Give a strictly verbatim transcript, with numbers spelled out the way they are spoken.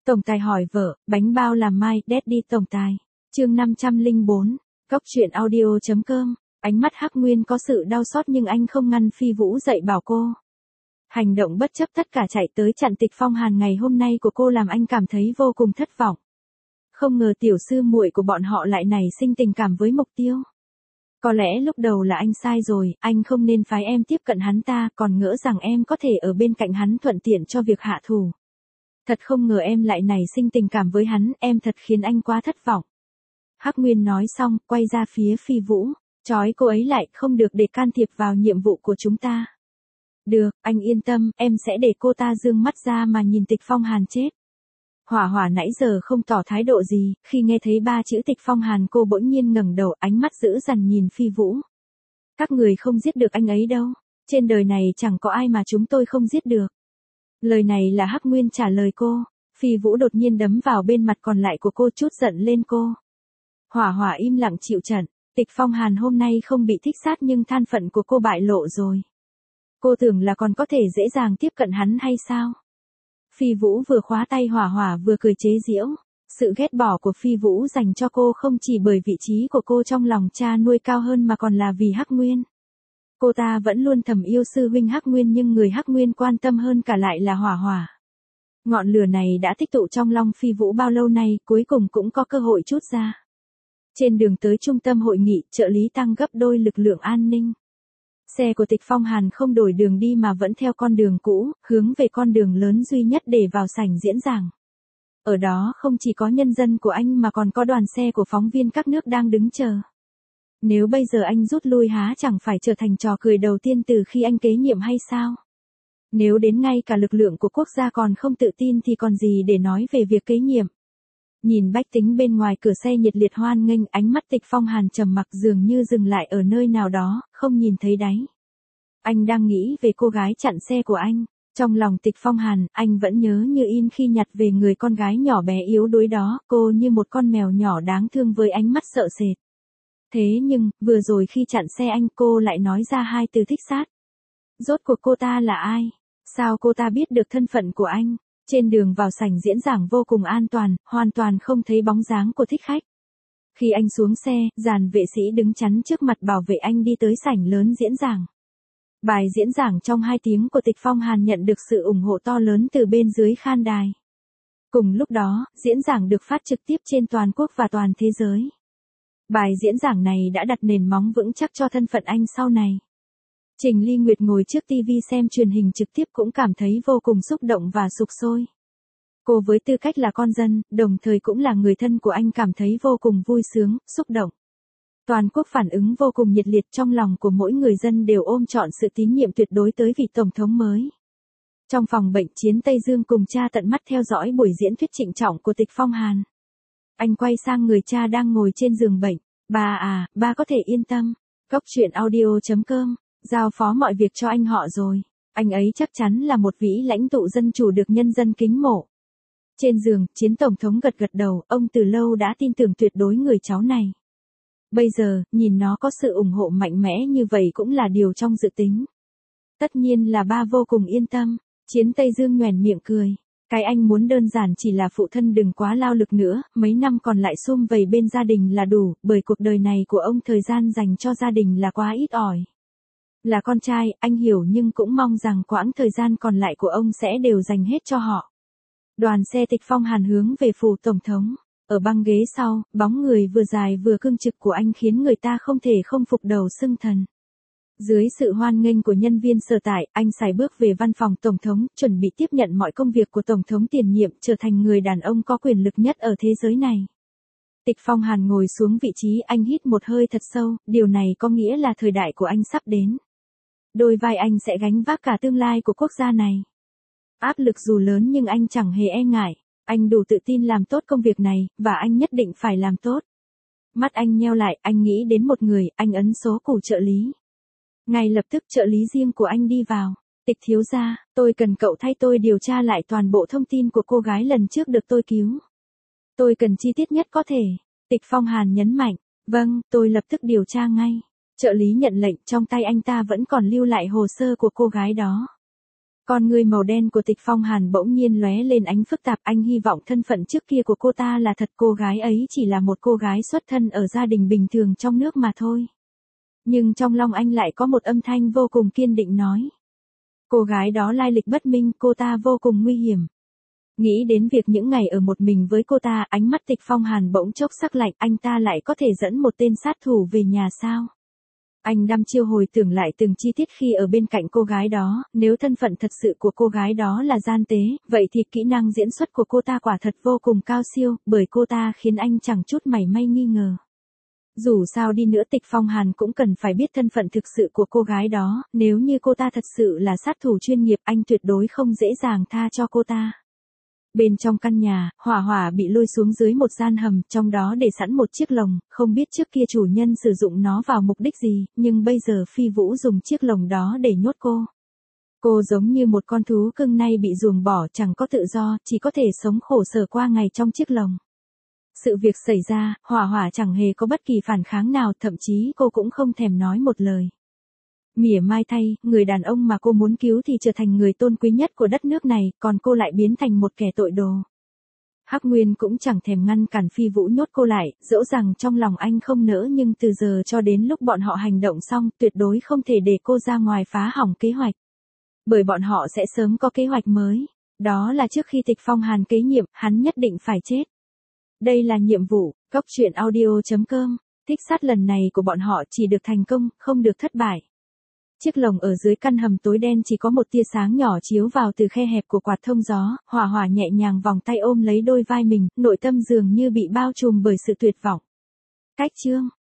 Tổng tài hỏi vợ, bánh bao làm mai, Daddy tổng tài. Chương năm trăm lẻ bốn, Cóc truyện audio chấm com. Ánh mắt Hắc Nguyên có sự đau xót nhưng anh không ngăn Phi Vũ dạy bảo cô. Hành động bất chấp tất cả chạy tới chặn Tịch Phong Hàn ngày hôm nay của cô làm anh cảm thấy vô cùng thất vọng. Không ngờ tiểu sư muội của bọn họ lại nảy sinh tình cảm với Mộc Tiêu. Có lẽ lúc đầu là anh sai rồi, anh không nên phái em tiếp cận hắn ta, còn ngỡ rằng em có thể ở bên cạnh hắn thuận tiện cho việc hạ thủ. Thật không ngờ em lại nảy sinh tình cảm với hắn, em thật khiến anh quá thất vọng. Hắc Nguyên nói xong, quay ra phía Phi Vũ, trói cô ấy lại, không được để can thiệp vào nhiệm vụ của chúng ta. Được, anh yên tâm, em sẽ để cô ta dương mắt ra mà nhìn Tịch Phong Hàn chết. Hỏa Hỏa nãy giờ không tỏ thái độ gì, khi nghe thấy ba chữ Tịch Phong Hàn cô bỗng nhiên ngẩng đầu, ánh mắt dữ dằn nhìn Phi Vũ. Các người không giết được anh ấy đâu, trên đời này chẳng có ai mà chúng tôi không giết được. Lời này là Hắc Nguyên trả lời cô, Phi Vũ đột nhiên đấm vào bên mặt còn lại của cô, trút giận lên cô. Hỏa Hỏa im lặng chịu trận, Tịch Phong Hàn hôm nay không bị thích sát nhưng thân phận của cô bại lộ rồi. Cô tưởng là còn có thể dễ dàng tiếp cận hắn hay sao? Phi Vũ vừa khóa tay Hỏa Hỏa vừa cười chế giễu, sự ghét bỏ của Phi Vũ dành cho cô không chỉ bởi vị trí của cô trong lòng cha nuôi cao hơn mà còn là vì Hắc Nguyên. Cô ta vẫn luôn thầm yêu sư huynh Hắc Nguyên nhưng người Hắc Nguyên quan tâm hơn cả lại là Hỏa Hỏa. Ngọn lửa này đã tích tụ trong lòng Phi Vũ bao lâu nay, cuối cùng cũng có cơ hội trút ra. Trên đường tới trung tâm hội nghị, trợ lý tăng gấp đôi lực lượng an ninh. Xe của Tịch Phong Hàn không đổi đường đi mà vẫn theo con đường cũ, hướng về con đường lớn duy nhất để vào sảnh diễn giảng. Ở đó không chỉ có nhân dân của anh mà còn có đoàn xe của phóng viên các nước đang đứng chờ. Nếu bây giờ anh rút lui há chẳng phải trở thành trò cười đầu tiên từ khi anh kế nhiệm hay sao? Nếu đến ngay cả lực lượng của quốc gia còn không tự tin thì còn gì để nói về việc kế nhiệm? Nhìn bách tính bên ngoài cửa xe nhiệt liệt hoan nghênh, ánh mắt Tịch Phong Hàn trầm mặc dường như dừng lại ở nơi nào đó, không nhìn thấy đáy. Anh đang nghĩ về cô gái chặn xe của anh, trong lòng Tịch Phong Hàn, anh vẫn nhớ như in khi nhặt về người con gái nhỏ bé yếu đuối đó, cô như một con mèo nhỏ đáng thương với ánh mắt sợ sệt. Thế nhưng, vừa rồi khi chặn xe anh cô lại nói ra hai từ thích sát. Rốt cuộc cô ta là ai? Sao cô ta biết được thân phận của anh? Trên đường vào sảnh diễn giảng vô cùng an toàn, hoàn toàn không thấy bóng dáng của thích khách. Khi anh xuống xe, dàn vệ sĩ đứng chắn trước mặt bảo vệ anh đi tới sảnh lớn diễn giảng. Bài diễn giảng trong hai tiếng của Tịch Phong Hàn nhận được sự ủng hộ to lớn từ bên dưới khan đài. Cùng lúc đó, diễn giảng được phát trực tiếp trên toàn quốc và toàn thế giới. Bài diễn giảng này đã đặt nền móng vững chắc cho thân phận anh sau này. Trình Ly Nguyệt ngồi trước ti vi xem truyền hình trực tiếp cũng cảm thấy vô cùng xúc động và sục sôi. Cô với tư cách là con dân, đồng thời cũng là người thân của anh cảm thấy vô cùng vui sướng, xúc động. Toàn quốc phản ứng vô cùng nhiệt liệt, trong lòng của mỗi người dân đều ôm trọn sự tín nhiệm tuyệt đối tới vị tổng thống mới. Trong phòng bệnh Chiến Tây Dương cùng cha tận mắt theo dõi buổi diễn thuyết trịnh trọng của Tịch Phong Hàn. Anh quay sang người cha đang ngồi trên giường bệnh. Ba à, ba có thể yên tâm. Cóc truyện audio chấm com. Giao phó mọi việc cho anh họ rồi. Anh ấy chắc chắn là một vĩ lãnh tụ dân chủ được nhân dân kính mộ. Trên giường, Chiến Tổng thống gật gật đầu, ông từ lâu đã tin tưởng tuyệt đối người cháu này. Bây giờ, nhìn nó có sự ủng hộ mạnh mẽ như vậy cũng là điều trong dự tính. Tất nhiên là ba vô cùng yên tâm. Chiến Tây Dương nhoẻn miệng cười. Cái anh muốn đơn giản chỉ là phụ thân đừng quá lao lực nữa, mấy năm còn lại sum vầy bên gia đình là đủ, bởi cuộc đời này của ông thời gian dành cho gia đình là quá ít ỏi. Là con trai, anh hiểu nhưng cũng mong rằng quãng thời gian còn lại của ông sẽ đều dành hết cho họ. Đoàn xe Tịch Phong Hàn hướng về phủ tổng thống. Ở băng ghế sau, bóng người vừa dài vừa cương trực của anh khiến người ta không thể không phục đầu xưng thần. Dưới sự hoan nghênh của nhân viên sở tại, anh sải bước về văn phòng tổng thống, chuẩn bị tiếp nhận mọi công việc của tổng thống tiền nhiệm, trở thành người đàn ông có quyền lực nhất ở thế giới này. Tịch Phong Hàn ngồi xuống vị trí, anh hít một hơi thật sâu, điều này có nghĩa là thời đại của anh sắp đến. Đôi vai anh sẽ gánh vác cả tương lai của quốc gia này. Áp lực dù lớn nhưng anh chẳng hề e ngại, anh đủ tự tin làm tốt công việc này, và anh nhất định phải làm tốt. Mắt anh nheo lại, anh nghĩ đến một người, anh ấn số củ trợ lý. Ngay lập tức trợ lý riêng của anh đi vào. Tịch thiếu gia, tôi cần cậu thay tôi điều tra lại toàn bộ thông tin của cô gái lần trước được tôi cứu. Tôi cần chi tiết nhất có thể. Tịch Phong Hàn nhấn mạnh, vâng, tôi lập tức điều tra ngay. Trợ lý nhận lệnh, trong tay anh ta vẫn còn lưu lại hồ sơ của cô gái đó. Con ngươi màu đen của Tịch Phong Hàn bỗng nhiên lóe lên ánh phức tạp, anh hy vọng thân phận trước kia của cô ta là thật, cô gái ấy chỉ là một cô gái xuất thân ở gia đình bình thường trong nước mà thôi. Nhưng trong lòng anh lại có một âm thanh vô cùng kiên định nói. Cô gái đó lai lịch bất minh, cô ta vô cùng nguy hiểm. Nghĩ đến việc những ngày ở một mình với cô ta, ánh mắt Tịch Phong Hàn bỗng chốc sắc lạnh, anh ta lại có thể dẫn một tên sát thủ về nhà sao? Anh đăm chiêu hồi tưởng lại từng chi tiết khi ở bên cạnh cô gái đó, nếu thân phận thật sự của cô gái đó là gian tế, vậy thì kỹ năng diễn xuất của cô ta quả thật vô cùng cao siêu, bởi cô ta khiến anh chẳng chút mảy may nghi ngờ. Dù sao đi nữa Tịch Phong Hàn cũng cần phải biết thân phận thực sự của cô gái đó, nếu như cô ta thật sự là sát thủ chuyên nghiệp, anh tuyệt đối không dễ dàng tha cho cô ta. Bên trong căn nhà, Hỏa Hỏa bị lôi xuống dưới một gian hầm, trong đó để sẵn một chiếc lồng, không biết trước kia chủ nhân sử dụng nó vào mục đích gì, nhưng bây giờ Phi Vũ dùng chiếc lồng đó để nhốt cô. Cô giống như một con thú cưng nay bị ruồng bỏ, chẳng có tự do, chỉ có thể sống khổ sở qua ngày trong chiếc lồng. Sự việc xảy ra, Hỏa Hỏa chẳng hề có bất kỳ phản kháng nào, thậm chí cô cũng không thèm nói một lời. Mỉa mai thay, người đàn ông mà cô muốn cứu thì trở thành người tôn quý nhất của đất nước này, còn cô lại biến thành một kẻ tội đồ. Hắc Nguyên cũng chẳng thèm ngăn cản Phi Vũ nhốt cô lại, dẫu rằng trong lòng anh không nỡ, nhưng từ giờ cho đến lúc bọn họ hành động xong, tuyệt đối không thể để cô ra ngoài phá hỏng kế hoạch. Bởi bọn họ sẽ sớm có kế hoạch mới. Đó là trước khi Tịch Phong Hàn kế nhiệm, hắn nhất định phải chết. Đây là nhiệm vụ, Cốc Truyện Audio chấm com. Thích sát lần này của bọn họ chỉ được thành công, không được thất bại. Chiếc lồng ở dưới căn hầm tối đen chỉ có một tia sáng nhỏ chiếu vào từ khe hẹp của quạt thông gió, Hỏa Hỏa nhẹ nhàng vòng tay ôm lấy đôi vai mình, nội tâm dường như bị bao trùm bởi sự tuyệt vọng. Cách chương